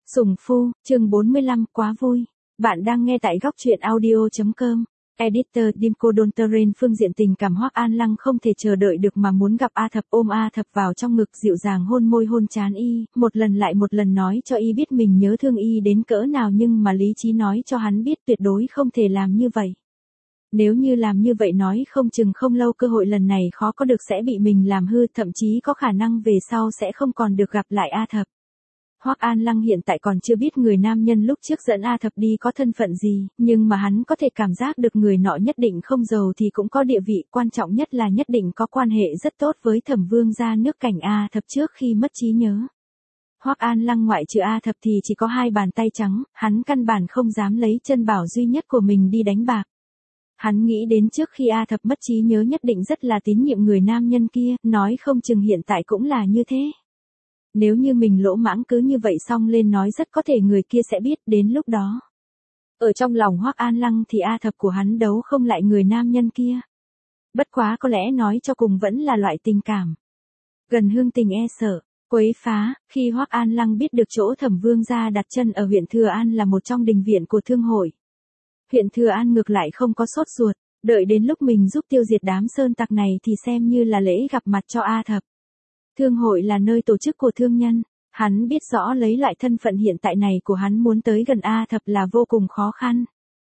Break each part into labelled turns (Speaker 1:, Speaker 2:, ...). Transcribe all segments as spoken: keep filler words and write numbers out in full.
Speaker 1: Sủng Phu, chương bốn mươi lăm, quá vui. Bạn đang nghe tại góc truyện audio chấm com. Editor Dimco Dontoren. Phương diện tình cảm, Hoắc An Lăng không thể chờ đợi được mà muốn gặp A Thập, ôm A Thập vào trong ngực, dịu dàng hôn môi hôn trán y, một lần lại một lần nói cho y biết mình nhớ thương y đến cỡ nào, nhưng mà lý trí nói cho hắn biết tuyệt đối không thể làm như vậy. Nếu như làm như vậy nói không chừng không lâu cơ hội lần này khó có được sẽ bị mình làm hư, thậm chí có khả năng về sau sẽ không còn được gặp lại A Thập. Hoắc An Lăng hiện tại còn chưa biết người nam nhân lúc trước dẫn A Thập đi có thân phận gì, nhưng mà hắn có thể cảm giác được người nọ nhất định không giàu thì cũng có địa vị, quan trọng nhất là nhất định có quan hệ rất tốt với Thẩm Vương gia nước Cảnh A Thập trước khi mất trí nhớ. Hoắc An Lăng ngoại trừ A Thập thì chỉ có hai bàn tay trắng, hắn căn bản không dám lấy chân bảo duy nhất của mình đi đánh bạc. Hắn nghĩ đến trước khi A Thập mất trí nhớ nhất định rất là tín nhiệm người nam nhân kia, nói không chừng hiện tại cũng là như thế. Nếu như mình lỗ mãng cứ như vậy xong lên nói rất có thể người kia sẽ biết, đến lúc đó. Ở trong lòng Hoắc An Lăng thì A Thập của hắn đấu không lại người nam nhân kia. Bất quá có lẽ nói cho cùng vẫn là loại tình cảm. Gần hương tình e sợ, quấy phá, khi Hoắc An Lăng biết được chỗ Thẩm Vương gia đặt chân ở huyện Thừa An là một trong đình viện của thương hội. Huyện Thừa An ngược lại không có sốt ruột, đợi đến lúc mình giúp tiêu diệt đám sơn tặc này thì xem như là lễ gặp mặt cho A Thập. Thương hội là nơi tổ chức của thương nhân, hắn biết rõ lấy loại thân phận hiện tại này của hắn muốn tới gần A Thập là vô cùng khó khăn.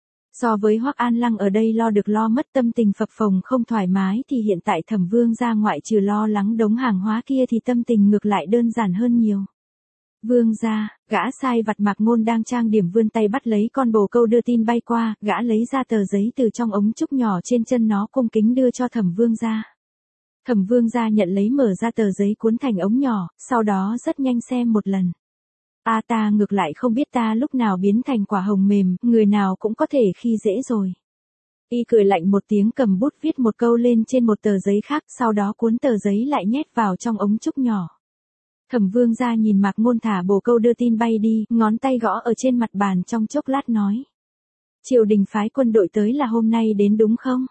Speaker 1: So với Hoắc An Lăng ở đây lo được lo mất tâm tình phập phồng không thoải mái thì hiện tại Thẩm Vương gia ngoại trừ lo lắng đống hàng hóa kia thì tâm tình ngược lại đơn giản hơn nhiều. Vương gia, gã sai vặt Mạc Ngôn đang trang điểm vươn tay bắt lấy con bồ câu đưa tin bay qua, gã lấy ra tờ giấy từ trong ống trúc nhỏ trên chân nó cung kính đưa cho Thẩm Vương gia. Thẩm Vương gia nhận lấy mở ra tờ giấy cuốn thành ống nhỏ, sau đó rất nhanh xem một lần. A à, ta ngược lại không biết ta lúc nào biến thành quả hồng mềm, người nào cũng có thể khi dễ rồi. Y cười lạnh một tiếng cầm bút viết một câu lên trên một tờ giấy khác, sau đó cuốn tờ giấy lại nhét vào trong ống trúc nhỏ. Thẩm Vương gia nhìn Mạc Ngôn thả bồ câu đưa tin bay đi, ngón tay gõ ở trên mặt bàn trong chốc lát nói. Triều đình phái quân đội tới là hôm nay đến đúng không?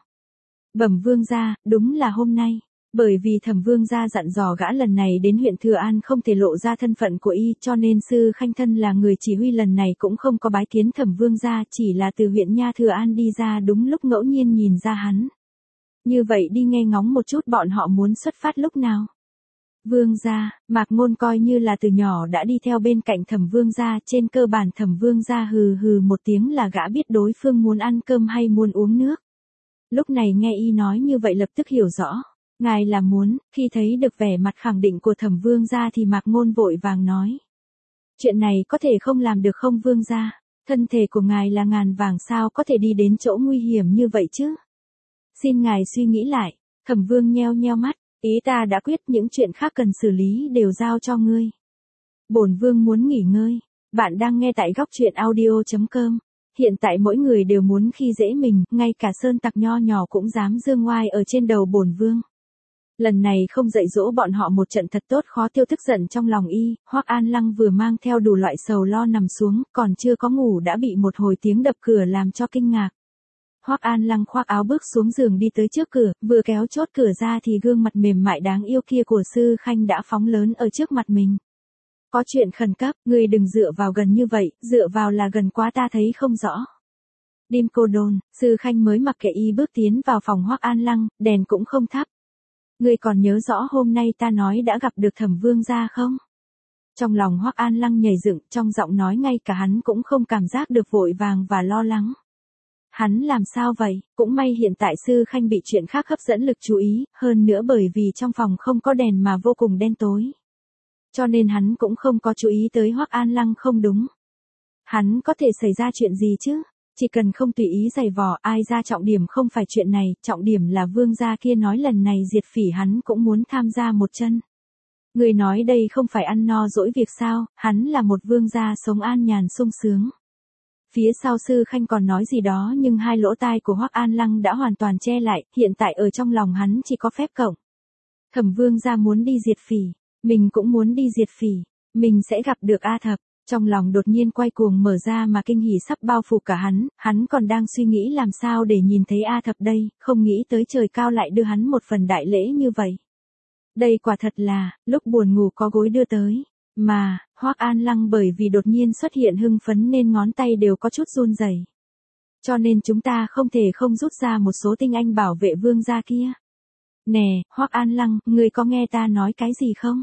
Speaker 1: Bẩm Vương gia, đúng là hôm nay. Bởi vì Thẩm Vương gia dặn dò gã lần này đến huyện Thừa An không thể lộ ra thân phận của y, cho nên Sư Khanh thân là người chỉ huy lần này cũng không có bái kiến Thẩm Vương gia, chỉ là từ huyện Nha Thừa An đi ra đúng lúc ngẫu nhiên nhìn ra hắn. Như vậy đi nghe ngóng một chút bọn họ muốn xuất phát lúc nào. Vương gia, Mạc Ngôn coi như là từ nhỏ đã đi theo bên cạnh Thẩm Vương gia, trên cơ bản Thẩm Vương gia hừ hừ một tiếng là gã biết đối phương muốn ăn cơm hay muốn uống nước. Lúc này nghe y nói như vậy lập tức hiểu rõ. Ngài là muốn, khi thấy được vẻ mặt khẳng định của Thẩm Vương gia thì Mạc Ngôn vội vàng nói. Chuyện này có thể không làm được không Vương gia, thân thể của ngài là ngàn vàng sao có thể đi đến chỗ nguy hiểm như vậy chứ. Xin ngài suy nghĩ lại, Thẩm Vương nheo nheo mắt, ý ta đã quyết, những chuyện khác cần xử lý đều giao cho ngươi. Bổn Vương muốn nghỉ ngơi, bạn đang nghe tại góc truyện audio chấm com. Hiện tại mỗi người đều muốn khi dễ mình, ngay cả sơn tặc nho nhỏ cũng dám giương ngoai ở trên đầu bổn Vương. Lần này không dạy dỗ bọn họ một trận thật tốt khó tiêu tức giận trong lòng y, Hoắc An Lăng vừa mang theo đủ loại sầu lo nằm xuống, còn chưa có ngủ đã bị một hồi tiếng đập cửa làm cho kinh ngạc. Hoắc An Lăng khoác áo bước xuống giường đi tới trước cửa, vừa kéo chốt cửa ra thì gương mặt mềm mại đáng yêu kia của Sư Khanh đã phóng lớn ở trước mặt mình. Có chuyện khẩn cấp, ngươi đừng dựa vào gần như vậy, dựa vào là gần quá ta thấy không rõ. Đêm cô đồn, Sư Khanh mới mặc kệ y bước tiến vào phòng Hoắc An Lăng, đèn cũng không thắp. Ngươi còn nhớ rõ hôm nay ta nói đã gặp được Thẩm Vương gia không? Trong lòng Hoắc An Lăng nhảy dựng, trong giọng nói ngay cả hắn cũng không cảm giác được vội vàng và lo lắng. Hắn làm sao vậy? Cũng may hiện tại Sư Khanh bị chuyện khác hấp dẫn lực chú ý, hơn nữa bởi vì trong phòng không có đèn mà vô cùng đen tối. Cho nên hắn cũng không có chú ý tới Hoắc An Lăng không đúng. Hắn có thể xảy ra chuyện gì chứ? Chỉ cần không tùy ý giày vò ai ra, trọng điểm không phải chuyện này, trọng điểm là Vương gia kia nói lần này diệt phỉ hắn cũng muốn tham gia một chân. Người nói đây không phải ăn no dỗi việc sao, hắn là một vương gia sống an nhàn sung sướng. Phía sau Sư Khanh còn nói gì đó nhưng hai lỗ tai của Hoắc An Lăng đã hoàn toàn che lại, hiện tại ở trong lòng hắn chỉ có phép cộng. Thẩm Vương gia muốn đi diệt phỉ, mình cũng muốn đi diệt phỉ, mình sẽ gặp được A Thập. Trong lòng đột nhiên quay cuồng mở ra mà kinh hỉ sắp bao phủ cả hắn, hắn còn đang suy nghĩ làm sao để nhìn thấy A Thập đây, không nghĩ tới trời cao lại đưa hắn một phần đại lễ như vậy. Đây quả thật là, lúc buồn ngủ có gối đưa tới. Mà, Hoắc An Lăng bởi vì đột nhiên xuất hiện hưng phấn nên ngón tay đều có chút run rẩy. Cho nên chúng ta không thể không rút ra một số tinh anh bảo vệ vương gia kia. Nè, Hoắc An Lăng, ngươi có nghe ta nói cái gì không?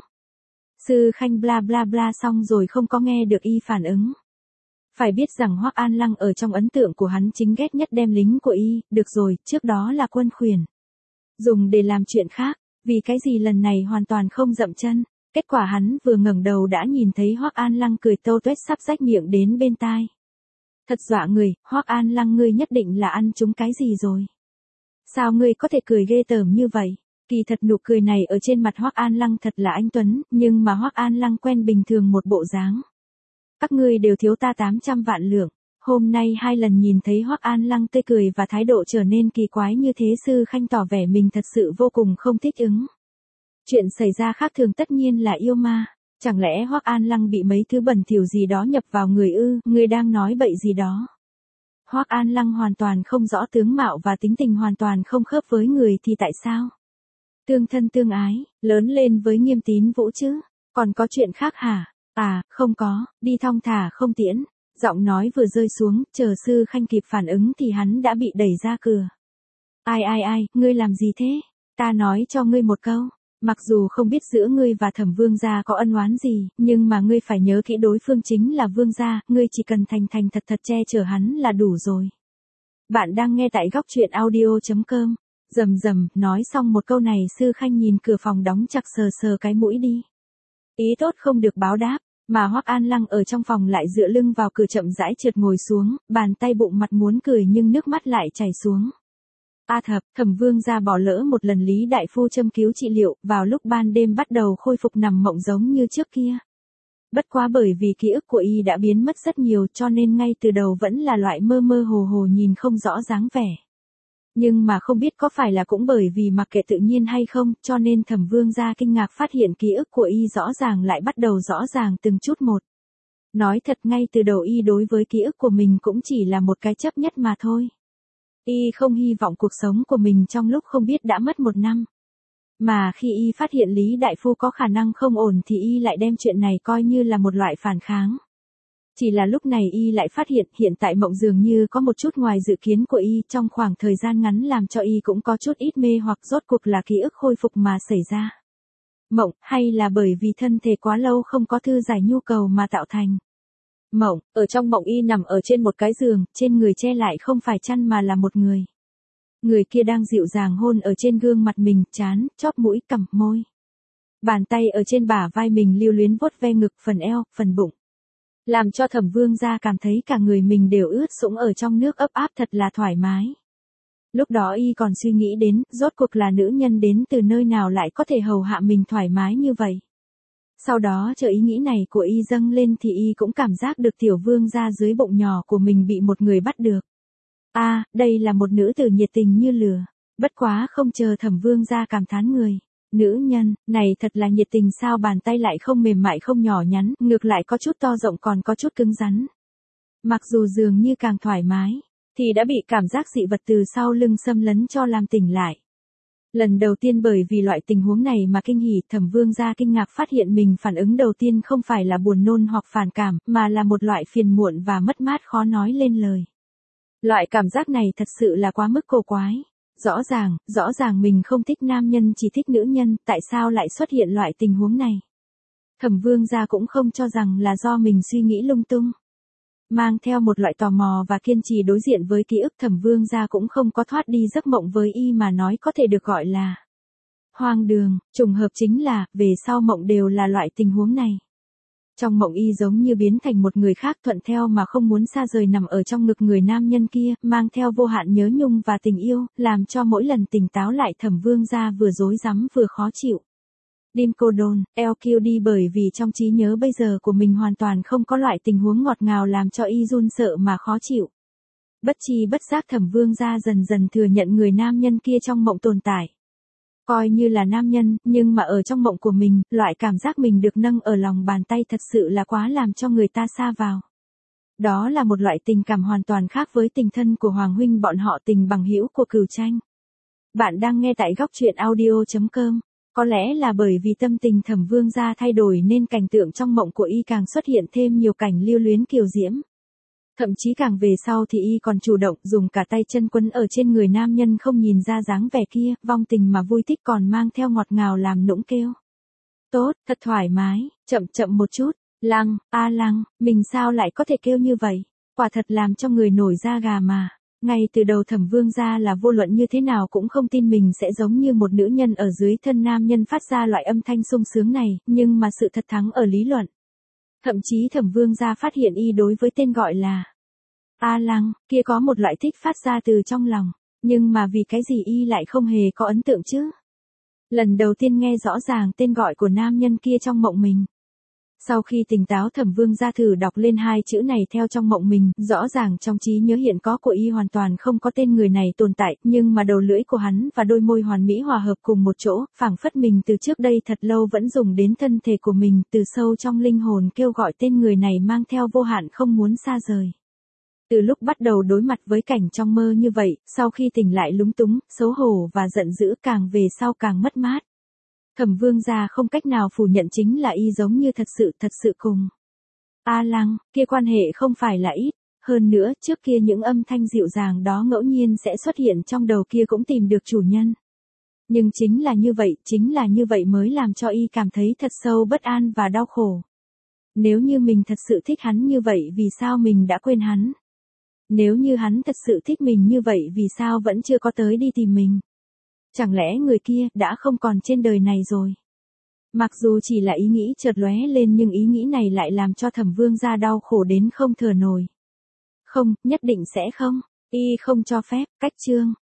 Speaker 1: Sư Khanh bla bla bla xong rồi không có nghe được y phản ứng. Phải biết rằng Hoắc An Lăng ở trong ấn tượng của hắn chính ghét nhất đem lính của y, được rồi, trước đó là quân khuyển. Dùng để làm chuyện khác, vì cái gì lần này hoàn toàn không dậm chân. Kết quả hắn vừa ngẩng đầu đã nhìn thấy Hoắc An Lăng cười tâu tuét sắp rách miệng đến bên tai. Thật dọa người, Hoắc An Lăng ngươi nhất định là ăn trúng cái gì rồi. Sao ngươi có thể cười ghê tởm như vậy? Kỳ thật nụ cười này ở trên mặt Hoắc An Lăng thật là anh tuấn, nhưng mà Hoắc An Lăng quen bình thường một bộ dáng. Các ngươi đều thiếu ta tám trăm vạn lượng. Hôm nay hai lần nhìn thấy Hoắc An Lăng tươi cười và thái độ trở nên kỳ quái như thế, Sư Khanh tỏ vẻ mình thật sự vô cùng không thích ứng. Chuyện xảy ra khác thường tất nhiên là yêu ma. Chẳng lẽ Hoắc An Lăng bị mấy thứ bẩn thỉu gì đó nhập vào người ư? Ngươi đang nói bậy gì đó? Hoắc An Lăng hoàn toàn không rõ tướng mạo và tính tình hoàn toàn không khớp với người thì tại sao? Tương thân tương ái, lớn lên với Nghiêm Tín Vũ chứ? Còn có chuyện khác hả? À, không có, đi thong thả không tiễn. Giọng nói vừa rơi xuống, chờ Sư Khanh kịp phản ứng thì hắn đã bị đẩy ra cửa. Ai ai ai, ngươi làm gì thế? Ta nói cho ngươi một câu. Mặc dù không biết giữa ngươi và Thẩm Vương gia có ân oán gì, nhưng mà ngươi phải nhớ kỹ đối phương chính là Vương gia, ngươi chỉ cần thành thành thật thật che chở hắn là đủ rồi. Bạn đang nghe tại góc truyện audio chấm com. Rầm rầm, nói xong một câu này Sư Khanh nhìn cửa phòng đóng chặt sờ sờ cái mũi đi. Ý tốt không được báo đáp, mà Hoắc An Lăng ở trong phòng lại dựa lưng vào cửa chậm rãi trượt ngồi xuống, bàn tay bụng mặt muốn cười nhưng nước mắt lại chảy xuống. A Thập, Thẩm Vương gia bỏ lỡ một lần Lý đại phu châm cứu trị liệu, vào lúc ban đêm bắt đầu khôi phục nằm mộng giống như trước kia. Bất quá bởi vì ký ức của y đã biến mất rất nhiều cho nên ngay từ đầu vẫn là loại mơ mơ hồ hồ nhìn không rõ dáng vẻ. Nhưng mà không biết có phải là cũng bởi vì mặc kệ tự nhiên hay không, cho nên Thẩm Vương gia kinh ngạc phát hiện ký ức của y rõ ràng lại bắt đầu rõ ràng từng chút một. Nói thật ngay từ đầu y đối với ký ức của mình cũng chỉ là một cái chấp nhất mà thôi. Y không hy vọng cuộc sống của mình trong lúc không biết đã mất một năm. Mà khi y phát hiện Lý đại phu có khả năng không ổn thì y lại đem chuyện này coi như là một loại phản kháng. Chỉ là lúc này y lại phát hiện hiện tại mộng dường như có một chút ngoài dự kiến của y, trong khoảng thời gian ngắn làm cho y cũng có chút ít mê hoặc rốt cuộc là ký ức khôi phục mà xảy ra. Mộng, hay là bởi vì thân thể quá lâu không có thư giải nhu cầu mà tạo thành. Mộng, ở trong mộng y nằm ở trên một cái giường, trên người che lại không phải chăn mà là một người. Người kia đang dịu dàng hôn ở trên gương mặt mình, trán, chóp mũi, cằm, môi. Bàn tay ở trên bả vai mình lưu luyến vuốt ve ngực, phần eo, phần bụng. Làm cho Thẩm Vương gia cảm thấy cả người mình đều ướt sũng ở trong nước ấp áp thật là thoải mái. Lúc đó y còn suy nghĩ đến, rốt cuộc là nữ nhân đến từ nơi nào lại có thể hầu hạ mình thoải mái như vậy. Sau đó chờ ý nghĩ này của y dâng lên thì y cũng cảm giác được tiểu vương gia dưới bụng nhỏ của mình bị một người bắt được. A, à, đây là một nữ tử nhiệt tình như lửa. Bất quá không chờ Thẩm Vương gia cảm thán người. Nữ nhân, này thật là nhiệt tình sao, bàn tay lại không mềm mại không nhỏ nhắn, ngược lại có chút to rộng còn có chút cứng rắn. Mặc dù dường như càng thoải mái, thì đã bị cảm giác dị vật từ sau lưng xâm lấn cho làm tỉnh lại. Lần đầu tiên bởi vì loại tình huống này mà kinh hỉ, Thẩm Vương gia kinh ngạc phát hiện mình phản ứng đầu tiên không phải là buồn nôn hoặc phản cảm, mà là một loại phiền muộn và mất mát khó nói lên lời. Loại cảm giác này thật sự là quá mức cổ quái. Rõ ràng, rõ ràng mình không thích nam nhân chỉ thích nữ nhân, tại sao lại xuất hiện loại tình huống này? Thẩm Vương gia cũng không cho rằng là do mình suy nghĩ lung tung. Mang theo một loại tò mò và kiên trì đối diện với ký ức, Thẩm Vương gia cũng không có thoát đi giấc mộng với y mà nói có thể được gọi là hoang đường, trùng hợp chính là, về sau mộng đều là loại tình huống này. Trong mộng y giống như biến thành một người khác thuận theo mà không muốn xa rời nằm ở trong ngực người nam nhân kia, mang theo vô hạn nhớ nhung và tình yêu, làm cho mỗi lần tỉnh táo lại Thẩm Vương gia vừa rối rắm vừa khó chịu. Dimcodon, lờ quy đê bởi vì trong trí nhớ bây giờ của mình hoàn toàn không có loại tình huống ngọt ngào làm cho y run sợ mà khó chịu. Bất chi bất giác Thẩm Vương gia dần dần thừa nhận người nam nhân kia trong mộng tồn tại. Coi như là nam nhân, nhưng mà ở trong mộng của mình, loại cảm giác mình được nâng ở lòng bàn tay thật sự là quá làm cho người ta sa vào. Đó là một loại tình cảm hoàn toàn khác với tình thân của Hoàng huynh bọn họ, tình bằng hữu của Cửu Tranh. Bạn đang nghe tại góc truyện audio chấm com. Có lẽ là bởi vì tâm tình Thẩm Vương gia thay đổi nên cảnh tượng trong mộng của y càng xuất hiện thêm nhiều cảnh lưu luyến kiều diễm. Thậm chí càng về sau thì y còn chủ động dùng cả tay chân quấn ở trên người nam nhân không nhìn ra dáng vẻ kia, vong tình mà vui thích còn mang theo ngọt ngào làm nũng kêu. Tốt, thật thoải mái, chậm chậm một chút, Lăng, a Lăng, mình sao lại có thể kêu như vậy, quả thật làm cho người nổi da gà mà. Ngay từ đầu Thẩm Vương gia là vô luận như thế nào cũng không tin mình sẽ giống như một nữ nhân ở dưới thân nam nhân phát ra loại âm thanh sung sướng này, nhưng mà sự thật thắng ở lý luận. Thậm chí Thẩm Vương gia phát hiện y đối với tên gọi là A Lăng, kia có một loại thích phát ra từ trong lòng, nhưng mà vì cái gì y lại không hề có ấn tượng chứ? Lần đầu tiên nghe rõ ràng tên gọi của nam nhân kia trong mộng mình. Sau khi tỉnh táo Thẩm Vương gia thử đọc lên hai chữ này theo trong mộng mình, rõ ràng trong trí nhớ hiện có của y hoàn toàn không có tên người này tồn tại, nhưng mà đầu lưỡi của hắn và đôi môi hoàn mỹ hòa hợp cùng một chỗ, phảng phất mình từ trước đây thật lâu vẫn dùng đến thân thể của mình, từ sâu trong linh hồn kêu gọi tên người này mang theo vô hạn không muốn xa rời. Từ lúc bắt đầu đối mặt với cảnh trong mơ như vậy, sau khi tỉnh lại lúng túng, xấu hổ và giận dữ càng về sau càng mất mát. Thẩm Vương gia không cách nào phủ nhận chính là y giống như thật sự thật sự cùng A Lăng, kia quan hệ không phải là ít, hơn nữa trước kia những âm thanh dịu dàng đó ngẫu nhiên sẽ xuất hiện trong đầu kia cũng tìm được chủ nhân. Nhưng chính là như vậy, chính là như vậy mới làm cho y cảm thấy thật sâu bất an và đau khổ. Nếu như mình thật sự thích hắn như vậy vì sao mình đã quên hắn? Nếu như hắn thật sự thích mình như vậy vì sao vẫn chưa có tới đi tìm mình? Chẳng lẽ người kia đã không còn trên đời này rồi? Mặc dù chỉ là ý nghĩ chợt lóe lên nhưng ý nghĩ này lại làm cho Thẩm Vương gia đau khổ đến không thở nổi. Không, nhất định sẽ không. Y không cho phép, cách chương.